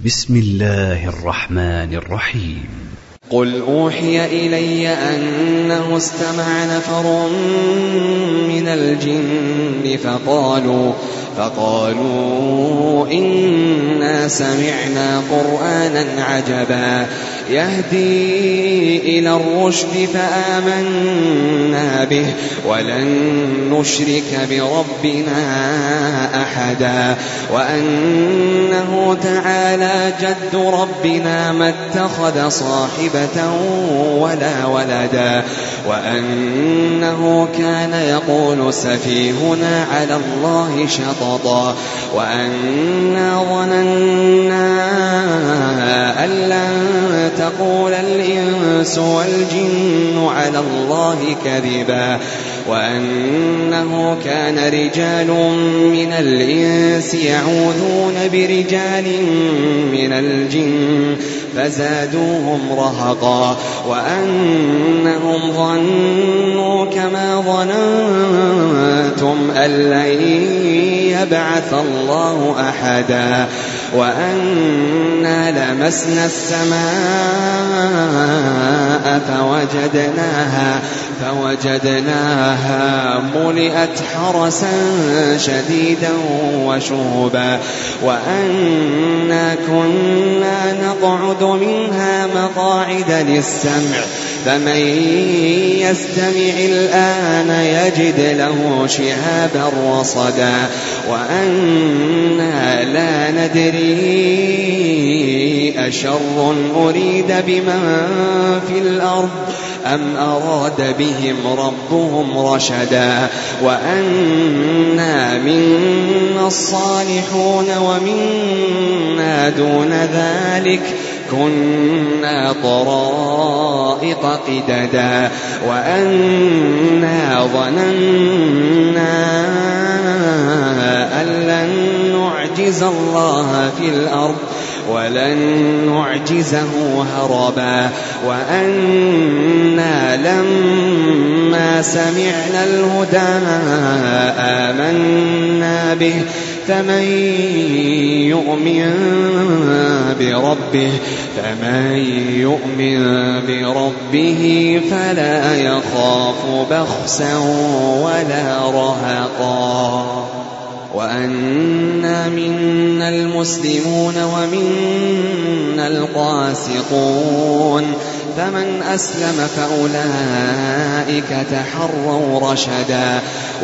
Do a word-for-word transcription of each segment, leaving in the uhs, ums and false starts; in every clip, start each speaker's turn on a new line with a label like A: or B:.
A: بسم الله الرحمن الرحيم.
B: قل أوحي إلي أنه استمع نفر من الجن فقالوا فقالوا إنا سمعنا قرآنا عجبا يهدي إلى الرشد فآمنا به ولن نشرك بربنا أحدا وأنه تعالى جد ربنا ما اتخذ صاحبة ولا ولدا وأنه كان يقول سفيهنا على الله شططا وأنا ظننا أن لن تقول الإنس والجن على الله كذبا وأنه كان رجال من الإنس يعوذون برجال من الجن فزادوهم رهقا وأنهم ظنوا كما ظننتم أن لن يبعث الله أحدا وأنا لمسنا السماء فوجدناها فوجدناها ملئت حرسا شديدا وشهبا وأنا كنا نقعد منها مقاعد للسمع فمن يستمع الآن يجد له شهابا رصدا وأنا لا ندري أشر أريد بمن في الأرض أم أراد بهم ربهم رشدا وأنا منا الصالحون ومنا دون ذلك كنا طرائق قددا وأنا ظننا أن لن نعجز الله في الأرض ولن نعجزه هربا وأنا لما سمعنا الهدى آمنا به فمن يؤمن بربه فمن يؤمن بربه فلا يخاف بخسا ولا رهقا وأنا منا المسلمون ومنا القاسطون فمن أسلم فأولئك تحروا رشدا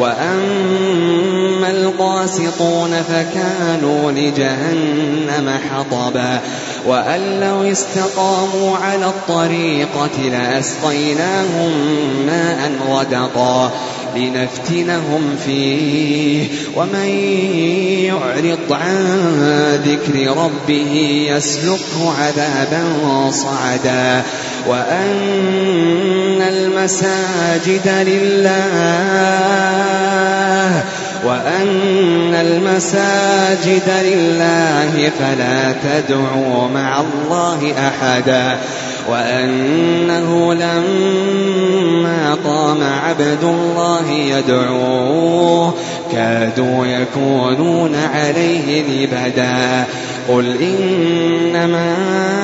B: وأما القاسطون فكانوا لجهنم حطبا وأن لو استقاموا على الطريقة لأسقيناهم ماء غدقا لنفتنهم فيه ومن يعرض عن ذكر ربه يسلكه عذابا صعدا وأن المساجد لله وأن المساجد لله فلا تدعوا مع الله أحدا وأنه لما قام عبد الله يدعوه كادوا يكونون عليه لبدا قل إنما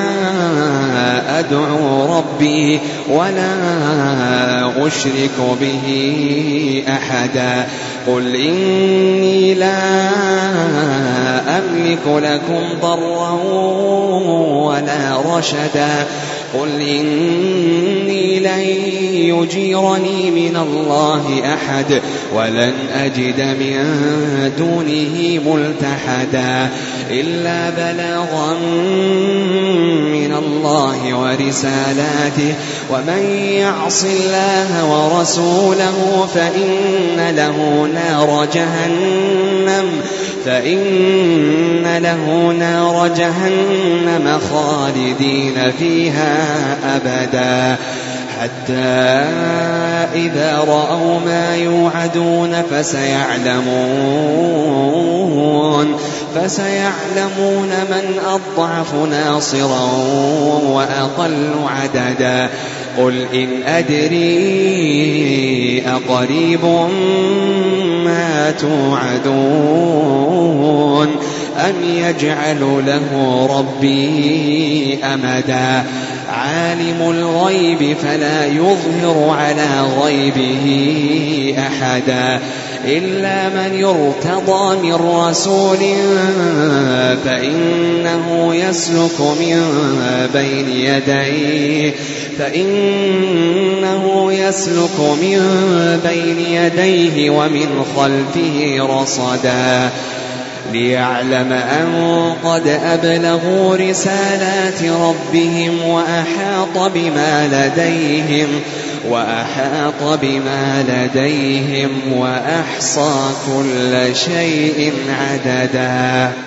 B: أدعو ربي ولا أشرك به أحدا قل إني لا أملك لكم ضرا ولا رشدا قل إني لن يجيرني من الله أحد ولن أجد من دونه ملتحدا إلا بلاغا من الله ورسالاته ومن يعص الله ورسوله فإن له نار جهنم فإن له نار جهنم خالدين فيها أبدا حتى إذا رأوا ما يوعدون فسيعلمون فسيعلمون من أضعف ناصرا وأقل عددا قل إن أدري أقريب ما توعدون أم يجعل له ربي أمدا عالم الغيب فلا يظهر على غيبه أحدا إلا من ارتضى من رسول فإنه يسلك من بين يديه فإنه يسلك من بين يديه ومن خلفه رصدا ليعلم أن قد أبلغوا رسالات ربهم وأحاط بما لديهم وأحاط بما لديهم وأحصى كل شيء عددا.